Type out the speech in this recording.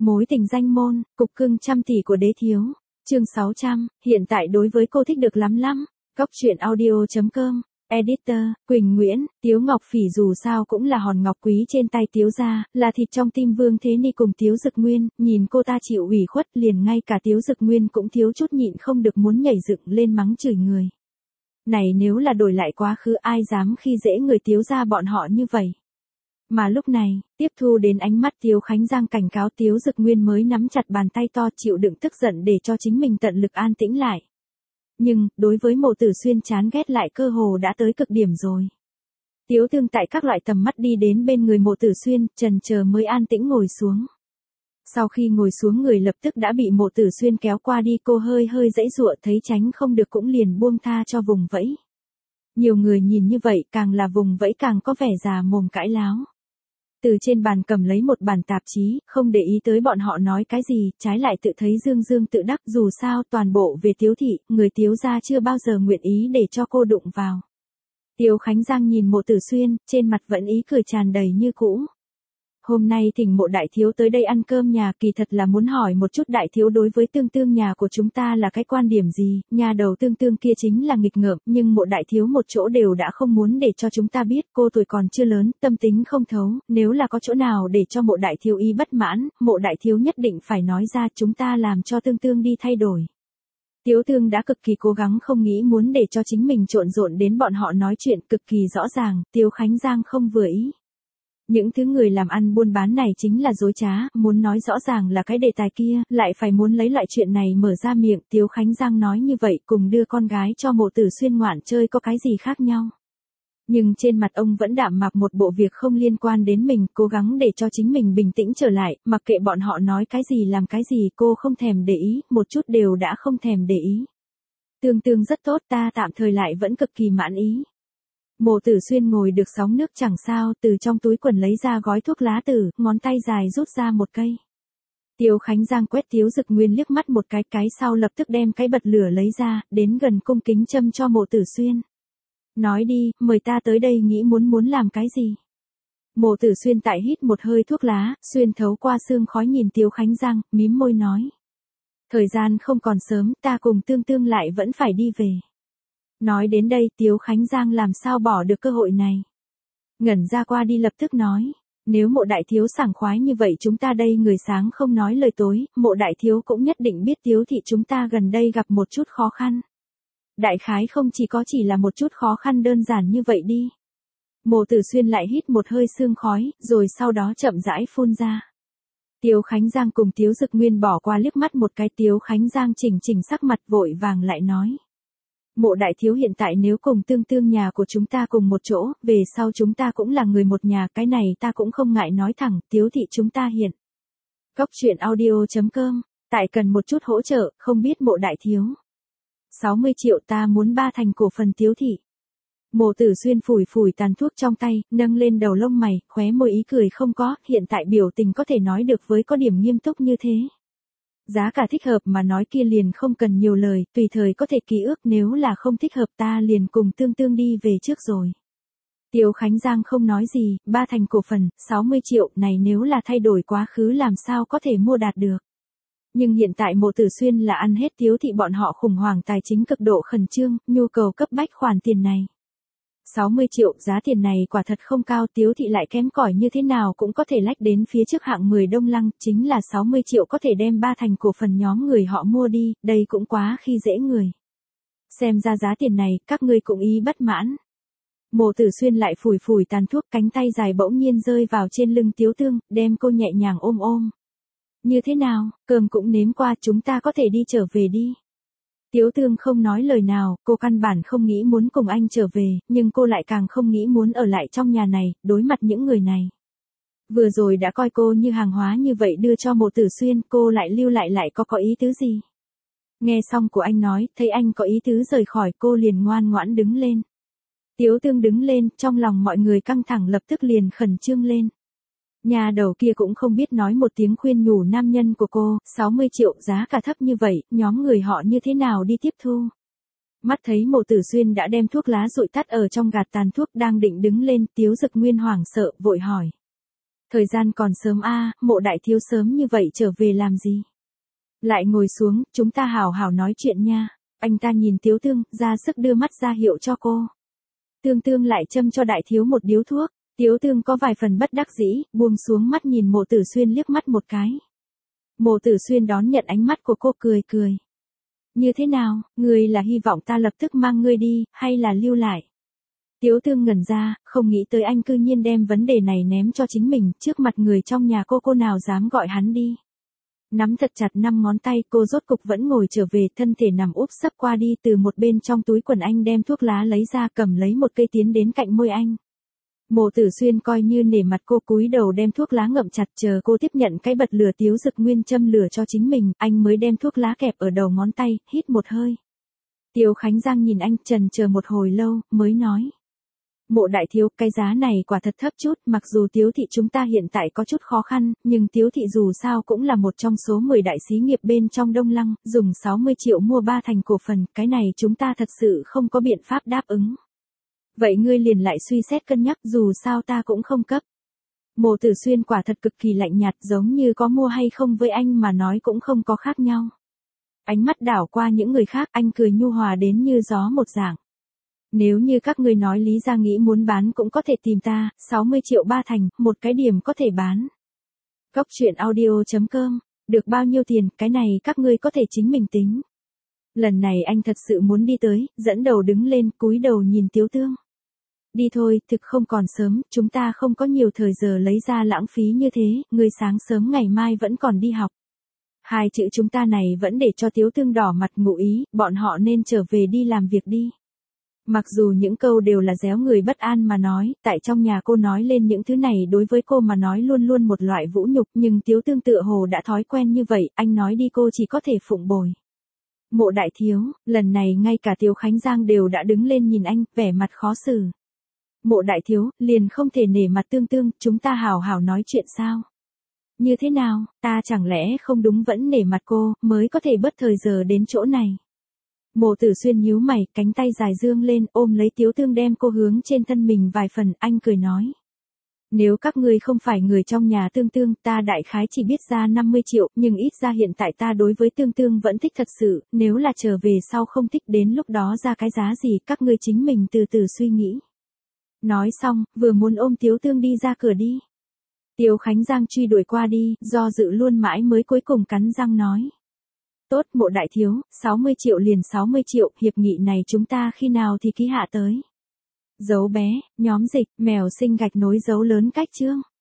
Mối tình danh môn, cục cưng trăm tỷ của đế thiếu. Chương 600, hiện tại đối với cô thích được lắm lắm. Góc truyện audio.com. Editor, Quỳnh Nguyễn. Tiếu Ngọc Phỉ dù sao cũng là hòn ngọc quý trên tay Tiếu gia, là thịt trong tim Vương Thế Ni cùng Tiếu Dực Nguyên, nhìn cô ta chịu ủy khuất liền ngay cả Tiếu Dực Nguyên cũng thiếu chút nhịn không được muốn nhảy dựng lên mắng chửi người. Này nếu là đổi lại quá khứ ai dám khi dễ người Tiếu gia bọn họ như vậy. Mà lúc này, tiếp thu đến ánh mắt Tiếu Khánh Giang cảnh cáo Tiếu Dực Nguyên mới nắm chặt bàn tay to chịu đựng tức giận để cho chính mình tận lực an tĩnh lại. Nhưng, đối với Mộ Tử Xuyên chán ghét lại cơ hồ đã tới cực điểm rồi. Tiếu Tương tại các loại tầm mắt đi đến bên người Mộ Tử Xuyên, chần chờ mới an tĩnh ngồi xuống. Sau khi ngồi xuống người lập tức đã bị Mộ Tử Xuyên kéo qua đi, cô hơi giãy giụa thấy tránh không được cũng liền buông tha cho vùng vẫy. Nhiều người nhìn như vậy càng là vùng vẫy càng có vẻ già mồm cãi láo. Từ trên bàn cầm lấy một bản tạp chí, không để ý tới bọn họ nói cái gì, trái lại tự thấy dương tự đắc, dù sao toàn bộ về Tiếu thị, người Tiếu gia chưa bao giờ nguyện ý để cho cô đụng vào. Tiếu Khánh Giang nhìn Mộ Tử Xuyên, trên mặt vẫn ý cười tràn đầy như cũ. Hôm nay thỉnh Mộ đại thiếu tới đây ăn cơm nhà, kỳ thật là muốn hỏi một chút đại thiếu đối với Tương nhà của chúng ta là cái quan điểm gì, nhà đầu Tương kia chính là nghịch ngợm, nhưng Mộ đại thiếu một chỗ đều đã không muốn để cho chúng ta biết, cô tuổi còn chưa lớn, tâm tính không thấu, nếu là có chỗ nào để cho Mộ đại thiếu ý bất mãn, Mộ đại thiếu nhất định phải nói ra, chúng ta làm cho Tương đi thay đổi. Tiếu Tương đã cực kỳ cố gắng không nghĩ muốn để cho chính mình trộn rộn đến bọn họ nói chuyện, cực kỳ rõ ràng, Tiếu Khánh Giang không vừa ý. Những thứ người làm ăn buôn bán này chính là dối trá, muốn nói rõ ràng là cái đề tài kia, lại phải muốn lấy loại chuyện này mở ra miệng. Tiếu Khánh Giang nói như vậy cùng đưa con gái cho Mộ Tử Xuyên ngoạn chơi có cái gì khác nhau. Nhưng trên mặt ông vẫn đạm mạc một bộ việc không liên quan đến mình, cố gắng để cho chính mình bình tĩnh trở lại, mặc kệ bọn họ nói cái gì làm cái gì cô không thèm để ý, một chút đều đã không thèm để ý. Tương rất tốt, ta tạm thời lại vẫn cực kỳ mãn ý. Mộ Tử Xuyên ngồi được sóng nước chẳng sao, từ trong túi quần lấy ra gói thuốc lá tử, ngón tay dài rút ra một cây. Tiếu Khánh Giang quét Tiếu Dực Nguyên liếc mắt một cái sau lập tức đem cái bật lửa lấy ra, đến gần cung kính châm cho Mộ Tử Xuyên. Nói đi, mời ta tới đây nghĩ muốn làm cái gì? Mộ Tử Xuyên tại hít một hơi thuốc lá, xuyên thấu qua sương khói nhìn Tiếu Khánh Giang, mím môi nói. Thời gian không còn sớm, ta cùng Tương lại vẫn phải đi về. Nói đến đây Tiếu Khánh Giang làm sao bỏ được cơ hội này. Ngẩn ra qua đi lập tức nói. Nếu Mộ đại thiếu sảng khoái như vậy chúng ta đây người sáng không nói lời tối, Mộ đại thiếu cũng nhất định biết Tiếu thị chúng ta gần đây gặp một chút khó khăn. Đại khái không chỉ là một chút khó khăn đơn giản như vậy đi. Mộ Tử Xuyên lại hít một hơi sương khói, rồi sau đó chậm rãi phun ra. Tiếu Khánh Giang cùng Tiếu Dực Nguyên bỏ qua liếc mắt một cái, Tiếu Khánh Giang chỉnh sắc mặt vội vàng lại nói. Mộ đại thiếu hiện tại nếu cùng Tương nhà của chúng ta cùng một chỗ, về sau chúng ta cũng là người một nhà, cái này ta cũng không ngại nói thẳng, Tiếu thị chúng ta hiện. Góc truyện audio.com, tại cần một chút hỗ trợ, không biết Mộ đại thiếu. 60 triệu ta muốn 3 thành cổ phần Tiếu thị. Mộ Tử Xuyên phủi tàn thuốc trong tay, nâng lên đầu lông mày, khóe môi ý cười không có, hiện tại biểu tình có thể nói được với có điểm nghiêm túc như thế. Giá cả thích hợp mà nói kia liền không cần nhiều lời, tùy thời có thể ký ước, nếu là không thích hợp ta liền cùng Tương đi về trước rồi. Tiếu Khánh Giang không nói gì, 3 thành cổ phần, 60 triệu này nếu là thay đổi quá khứ làm sao có thể mua đạt được. Nhưng hiện tại Mộ Tử Xuyên là ăn hết Tiếu thị bọn họ khủng hoảng tài chính cực độ khẩn trương, nhu cầu cấp bách khoản tiền này. 60 triệu, giá tiền này quả thật không cao, Tiếu thị lại kém cỏi như thế nào cũng có thể lách đến phía trước hạng 10 Đông Lăng, chính là 60 triệu có thể đem 3 thành cổ phần nhóm người họ mua đi, đây cũng quá khi dễ người. Xem ra giá tiền này, các ngươi cũng ý bất mãn. Mộ Tử Xuyên lại phủi tàn thuốc, cánh tay dài bỗng nhiên rơi vào trên lưng Tiếu Tương, đem cô nhẹ nhàng ôm. Như thế nào, cơm cũng nếm qua, chúng ta có thể đi trở về đi. Tiếu Tương không nói lời nào, cô căn bản không nghĩ muốn cùng anh trở về, nhưng cô lại càng không nghĩ muốn ở lại trong nhà này, đối mặt những người này. Vừa rồi đã coi cô như hàng hóa như vậy đưa cho Mộ Tử Xuyên, cô lại lưu lại có ý tứ gì? Nghe xong của anh nói, thấy anh có ý tứ rời khỏi, cô liền ngoan ngoãn đứng lên. Tiếu Tương đứng lên, trong lòng mọi người căng thẳng lập tức liền khẩn trương lên. Nhà đầu kia cũng không biết nói một tiếng khuyên nhủ nam nhân của cô, 60 triệu giá cả thấp như vậy, nhóm người họ như thế nào đi tiếp thu. Mắt thấy Mộ Tử Xuyên đã đem thuốc lá dụi tắt ở trong gạt tàn thuốc đang định đứng lên, Tiếu Dực Nguyên hoảng sợ, vội hỏi. Thời gian còn sớm Mộ đại thiếu sớm như vậy trở về làm gì? Lại ngồi xuống, chúng ta hào hào nói chuyện nha. Anh ta nhìn Tiếu Tương, ra sức đưa mắt ra hiệu cho cô. Tương Tương lại châm cho đại thiếu một điếu thuốc. Tiếu Tương có vài phần bất đắc dĩ, buông xuống mắt nhìn Mộ Tử Xuyên liếc mắt một cái. Mộ Tử Xuyên đón nhận ánh mắt của cô cười cười. Như thế nào, ngươi là hy vọng ta lập tức mang ngươi đi, hay là lưu lại? Tiếu Tương ngẩn ra, không nghĩ tới anh cư nhiên đem vấn đề này ném cho chính mình, trước mặt người trong nhà cô nào dám gọi hắn đi. Nắm thật chặt 5 ngón tay, cô rốt cục vẫn ngồi trở về, thân thể nằm úp sấp qua đi, từ một bên trong túi quần anh đem thuốc lá lấy ra, cầm lấy một cây tiến đến cạnh môi anh. Mộ Tử Xuyên coi như nể mặt cô, cúi đầu đem thuốc lá ngậm chặt, chờ cô tiếp nhận cái bật lửa Tiếu Dực Nguyên châm lửa cho chính mình, anh mới đem thuốc lá kẹp ở đầu ngón tay, hít một hơi. Tiếu Khánh Giang nhìn anh chần chờ một hồi lâu, mới nói. Mộ đại thiếu, cái giá này quả thật thấp chút, mặc dù Tiếu thị chúng ta hiện tại có chút khó khăn, nhưng Tiếu thị dù sao cũng là một trong số 10 đại xí nghiệp bên trong Đông Lăng, dùng 60 triệu mua 3 thành cổ phần, cái này chúng ta thật sự không có biện pháp đáp ứng. Vậy ngươi liền lại suy xét cân nhắc, dù sao ta cũng không cấp. Mộ Tử Xuyên quả thật cực kỳ lạnh nhạt, giống như có mua hay không với anh mà nói cũng không có khác nhau. Ánh mắt đảo qua những người khác, anh cười nhu hòa đến như gió một dạng. Nếu như các ngươi nói lý ra nghĩ muốn bán cũng có thể tìm ta, 60 triệu 3 thành, một cái điểm có thể bán. Cóc truyện audio.com, được bao nhiêu tiền, cái này các ngươi có thể chính mình tính. Lần này anh thật sự muốn đi tới, dẫn đầu đứng lên, cúi đầu nhìn Tiếu Tương. Đi thôi, thực không còn sớm, chúng ta không có nhiều thời giờ lấy ra lãng phí như thế, ngươi sáng sớm ngày mai vẫn còn đi học. Hai chữ chúng ta này vẫn để cho Tiếu Tương đỏ mặt ngụ ý, bọn họ nên trở về đi làm việc đi. Mặc dù những câu đều là réo người bất an mà nói, tại trong nhà cô nói lên những thứ này đối với cô mà nói luôn luôn một loại vũ nhục, nhưng Tiếu Tương tựa hồ đã thói quen như vậy, anh nói đi cô chỉ có thể phụng bồi. Mộ đại thiếu, lần này ngay cả Tiếu Khánh Giang đều đã đứng lên nhìn anh, vẻ mặt khó xử. Mộ đại thiếu, liền không thể nể mặt Tương Tương, chúng ta hào hào nói chuyện sao? Như thế nào, ta chẳng lẽ không đúng vẫn nể mặt cô, mới có thể bớt thời giờ đến chỗ này. Mộ Tử Xuyên nhíu mày, cánh tay dài dương lên, ôm lấy Tiếu Tương đem cô hướng trên thân mình vài phần, anh cười nói. Nếu các ngươi không phải người trong nhà Tương Tương, ta đại khái chỉ biết ra 50 triệu, nhưng ít ra hiện tại ta đối với Tương Tương vẫn thích thật sự, nếu là trở về sau không thích đến lúc đó ra cái giá gì, các ngươi chính mình từ từ suy nghĩ. Nói xong, vừa muốn ôm Tiếu Tương đi ra cửa đi. Tiếu Khánh Giang truy đuổi qua đi, do dự luôn mãi mới cuối cùng cắn răng nói. Tốt, Mộ đại thiếu, 60 triệu liền 60 triệu, hiệp nghị này chúng ta khi nào thì ký hạ tới. Dấu bé, nhóm dịch, mèo sinh gạch nối dấu lớn cách chương.